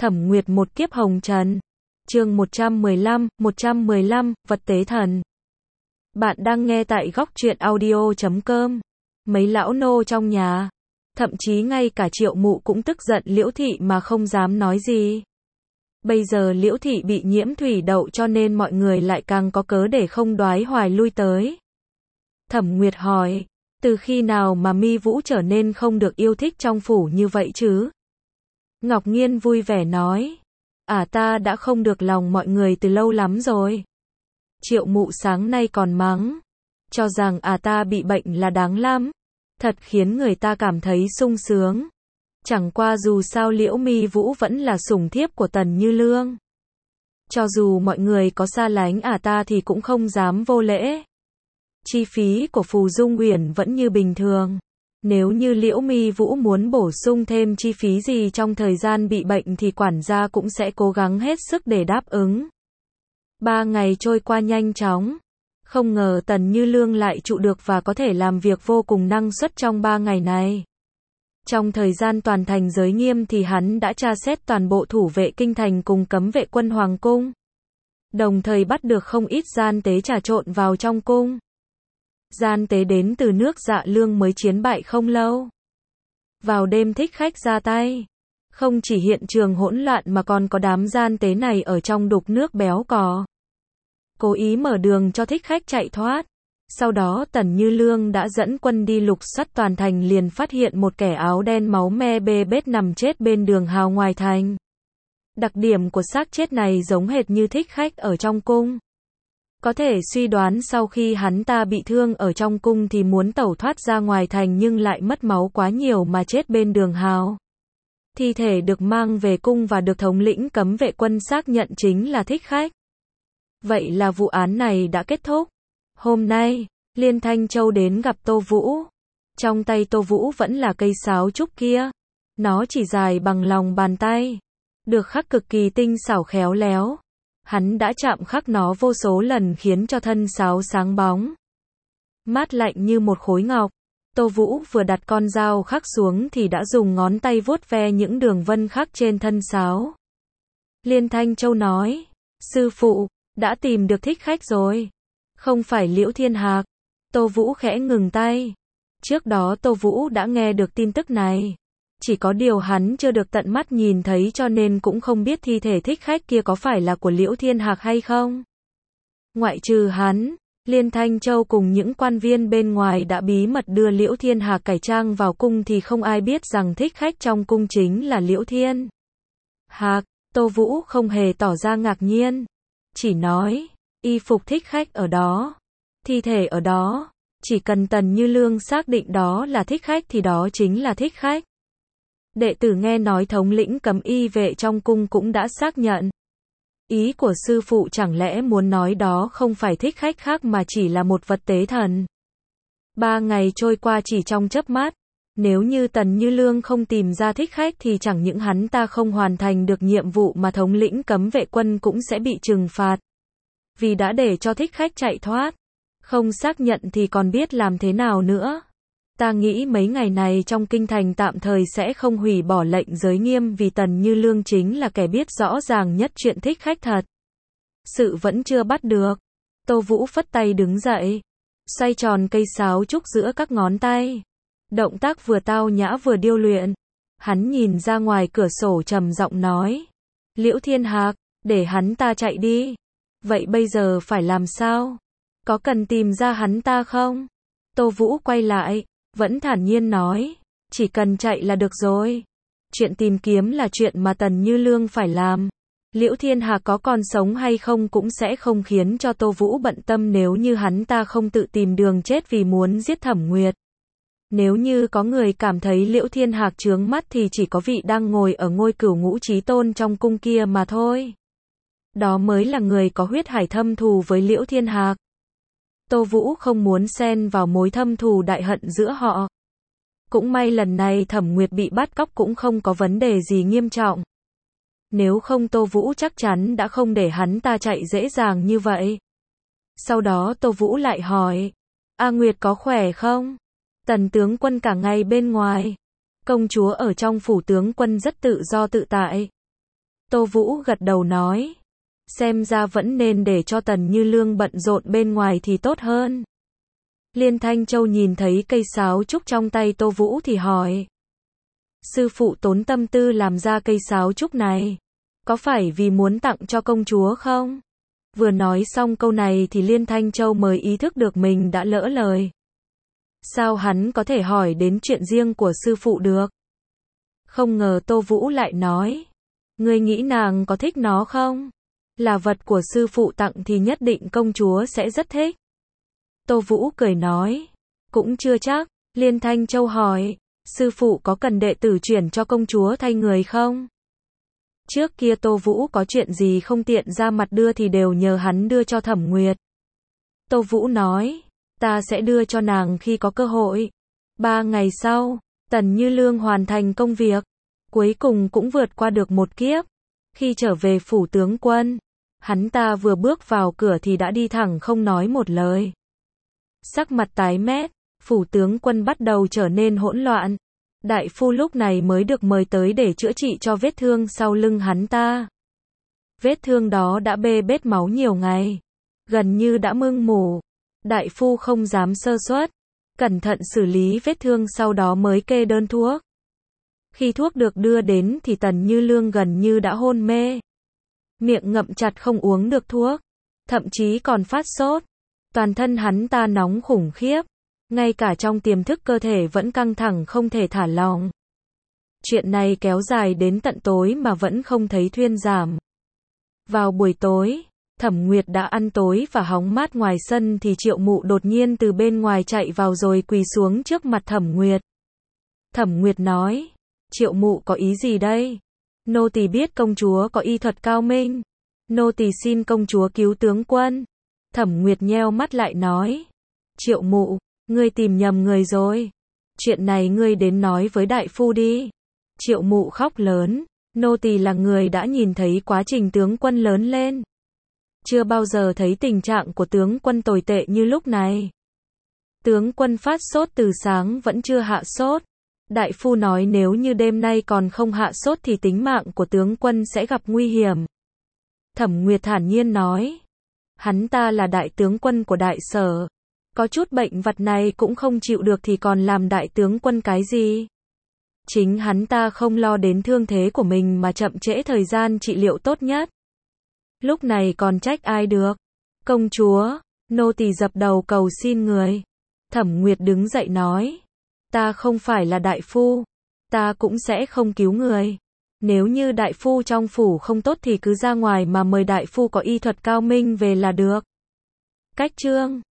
Thẩm Nguyệt một kiếp hồng trần. Chương 115, vật tế thần. Bạn đang nghe tại góc truyện audio.com. Mấy lão nô trong nhà, thậm chí ngay cả Triệu Mụ cũng tức giận Liễu Thị mà không dám nói gì. Bây giờ Liễu Thị bị nhiễm thủy đậu cho nên mọi người lại càng có cớ để không đoái hoài lui tới. Thẩm Nguyệt hỏi, từ khi nào mà Mi Vũ trở nên không được yêu thích trong phủ như vậy chứ? Ngọc Nghiên vui vẻ nói, ta đã không được lòng mọi người từ lâu lắm rồi. Triệu Mụ sáng nay còn mắng, cho rằng ta bị bệnh là đáng lắm, thật khiến người ta cảm thấy sung sướng. Chẳng qua dù sao Liễu Mi Vũ vẫn là sủng thiếp của Tần Như Lương. Cho dù mọi người có xa lánh ta thì cũng không dám vô lễ. Chi phí của Phù Dung Uyển vẫn như bình thường. Nếu như Liễu Mi Vũ muốn bổ sung thêm chi phí gì trong thời gian bị bệnh thì quản gia cũng sẽ cố gắng hết sức để đáp ứng. 3 ngày trôi qua nhanh chóng. Không ngờ Tần Như Lương lại trụ được và có thể làm việc vô cùng năng suất trong 3 ngày này. Trong thời gian toàn thành giới nghiêm thì hắn đã tra xét toàn bộ thủ vệ kinh thành cùng cấm vệ quân hoàng cung. Đồng thời bắt được không ít gian tế trà trộn vào trong cung. Gian tế đến từ nước Dạ Lương mới chiến bại không lâu. Vào đêm thích khách ra tay. Không chỉ hiện trường hỗn loạn mà còn có đám gian tế này ở trong đục nước béo cò. Cố ý mở đường cho thích khách chạy thoát. Sau đó Tần Như Lương đã dẫn quân đi lục soát toàn thành liền phát hiện một kẻ áo đen máu me bê bết nằm chết bên đường hào ngoài thành. Đặc điểm của xác chết này giống hệt như thích khách ở trong cung. Có thể suy đoán sau khi hắn ta bị thương ở trong cung thì muốn tẩu thoát ra ngoài thành nhưng lại mất máu quá nhiều mà chết bên đường hào. Thi thể được mang về cung và được thống lĩnh cấm vệ quân xác nhận chính là thích khách. Vậy là vụ án này đã kết thúc. Hôm nay, Liên Thanh Châu đến gặp Tô Vũ. Trong tay Tô Vũ vẫn là cây sáo trúc kia. Nó chỉ dài bằng lòng bàn tay. Được khắc cực kỳ tinh xảo khéo léo. Hắn đã chạm khắc nó vô số lần khiến cho thân sáo sáng bóng. Mát lạnh như một khối ngọc. Tô Vũ vừa đặt con dao khắc xuống thì đã dùng ngón tay vuốt ve những đường vân khắc trên thân sáo. Liên Thanh Châu nói, sư phụ, đã tìm được thích khách rồi. Không phải Liễu Thiên Hạc. Tô Vũ khẽ ngừng tay. Trước đó Tô Vũ đã nghe được tin tức này. Chỉ có điều hắn chưa được tận mắt nhìn thấy cho nên cũng không biết thi thể thích khách kia có phải là của Liễu Thiên Hạc hay không. Ngoại trừ hắn, Liên Thanh Châu cùng những quan viên bên ngoài đã bí mật đưa Liễu Thiên Hạc cải trang vào cung thì không ai biết rằng thích khách trong cung chính là Liễu Thiên Hạc. Tô Vũ không hề tỏ ra ngạc nhiên. Chỉ nói, y phục thích khách ở đó, thi thể ở đó, chỉ cần Tần Như Lương xác định đó là thích khách thì đó chính là thích khách. Đệ tử nghe nói thống lĩnh cấm y vệ trong cung cũng đã xác nhận. Ý của sư phụ chẳng lẽ muốn nói đó không phải thích khách khác mà chỉ là một vật tế thần. 3 ngày trôi qua chỉ trong chớp mắt. Nếu như Tần Như Lương không tìm ra thích khách thì chẳng những hắn ta không hoàn thành được nhiệm vụ mà thống lĩnh cấm vệ quân cũng sẽ bị trừng phạt. Vì đã để cho thích khách chạy thoát. Không xác nhận thì còn biết làm thế nào nữa. Ta nghĩ mấy ngày này trong kinh thành tạm thời sẽ không hủy bỏ lệnh giới nghiêm vì Tần Như Lương chính là kẻ biết rõ ràng nhất chuyện thích khách thật. Sự vẫn chưa bắt được. Tô Vũ phất tay đứng dậy. Xoay tròn cây sáo trúc giữa các ngón tay. Động tác vừa tao nhã vừa điêu luyện. Hắn nhìn ra ngoài cửa sổ trầm giọng nói. Liễu Thiên Hạc, để hắn ta chạy đi. Vậy bây giờ phải làm sao? Có cần tìm ra hắn ta không? Tô Vũ quay lại, vẫn thản nhiên nói. Chỉ cần chạy là được rồi. Chuyện tìm kiếm là chuyện mà Tần Như Lương phải làm. Liễu Thiên Hạc có còn sống hay không cũng sẽ không khiến cho Tô Vũ bận tâm nếu như hắn ta không tự tìm đường chết vì muốn giết Thẩm Nguyệt. Nếu như có người cảm thấy Liễu Thiên Hạc chướng mắt thì chỉ có vị đang ngồi ở ngôi Cửu Ngũ Chí Tôn trong cung kia mà thôi. Đó mới là người có huyết hải thâm thù với Liễu Thiên Hạc. Tô Vũ không muốn xen vào mối thâm thù đại hận giữa họ. Cũng may lần này Thẩm Nguyệt bị bắt cóc cũng không có vấn đề gì nghiêm trọng. Nếu không Tô Vũ chắc chắn đã không để hắn ta chạy dễ dàng như vậy. Sau đó Tô Vũ lại hỏi, A Nguyệt có khỏe không? Tần tướng quân cả ngày bên ngoài. Công chúa ở trong phủ tướng quân rất tự do tự tại. Tô Vũ gật đầu nói. Xem ra vẫn nên để cho Tần Như Lương bận rộn bên ngoài thì tốt hơn. Liên Thanh Châu nhìn thấy cây sáo trúc trong tay Tô Vũ thì hỏi. Sư phụ tốn tâm tư làm ra cây sáo trúc này. Có phải vì muốn tặng cho công chúa không? Vừa nói xong câu này thì Liên Thanh Châu mới ý thức được mình đã lỡ lời. Sao hắn có thể hỏi đến chuyện riêng của sư phụ được? Không ngờ Tô Vũ lại nói. Ngươi nghĩ nàng có thích nó không? Là vật của sư phụ tặng thì nhất định công chúa sẽ rất thích. Tô Vũ cười nói. Cũng chưa chắc. Liên Thanh Châu hỏi. Sư phụ có cần đệ tử chuyển cho công chúa thay người không? Trước kia Tô Vũ có chuyện gì không tiện ra mặt đưa thì đều nhờ hắn đưa cho Thẩm Nguyệt. Tô Vũ nói. Ta sẽ đưa cho nàng khi có cơ hội. 3 ngày sau, Tần Như Lương hoàn thành công việc. Cuối cùng cũng vượt qua được một kiếp. Khi trở về phủ tướng quân, hắn ta vừa bước vào cửa thì đã đi thẳng không nói một lời. Sắc mặt tái mét, phủ tướng quân bắt đầu trở nên hỗn loạn. Đại phu lúc này mới được mời tới để chữa trị cho vết thương sau lưng hắn ta. Vết thương đó đã bê bết máu nhiều ngày, gần như đã mưng mủ. Đại phu không dám sơ suất, cẩn thận xử lý vết thương sau đó mới kê đơn thuốc. Khi thuốc được đưa đến thì Tần Như Lương gần như đã hôn mê. Miệng ngậm chặt không uống được thuốc, thậm chí còn phát sốt. Toàn thân hắn ta nóng khủng khiếp, ngay cả trong tiềm thức cơ thể vẫn căng thẳng không thể thả lỏng. Chuyện này kéo dài đến tận tối mà vẫn không thấy thuyên giảm. Vào buổi tối, Thẩm Nguyệt đã ăn tối và hóng mát ngoài sân thì Triệu Mụ đột nhiên từ bên ngoài chạy vào rồi quỳ xuống trước mặt Thẩm Nguyệt. Thẩm Nguyệt nói, Triệu Mụ có ý gì đây? Nô tỳ biết công chúa có y thuật cao minh. Nô tỳ xin công chúa cứu tướng quân. Thẩm Nguyệt nheo mắt lại nói, Triệu Mụ, ngươi tìm nhầm người rồi. Chuyện này ngươi đến nói với đại phu đi. Triệu Mụ khóc lớn, nô tỳ là người đã nhìn thấy quá trình tướng quân lớn lên. Chưa bao giờ thấy tình trạng của tướng quân tồi tệ như lúc này. Tướng quân phát sốt từ sáng vẫn chưa hạ sốt. Đại phu nói nếu như đêm nay còn không hạ sốt thì tính mạng của tướng quân sẽ gặp nguy hiểm. Thẩm Nguyệt thản nhiên nói. Hắn ta là đại tướng quân của đại sở. Có chút bệnh vật này cũng không chịu được thì còn làm đại tướng quân cái gì? Chính hắn ta không lo đến thương thế của mình mà chậm trễ thời gian trị liệu tốt nhất. Lúc này còn trách ai được? Công chúa, nô tỳ dập đầu cầu xin người. Thẩm Nguyệt đứng dậy nói. Ta không phải là đại phu. Ta cũng sẽ không cứu người. Nếu như đại phu trong phủ không tốt thì cứ ra ngoài mà mời đại phu có y thuật cao minh về là được. Cách chương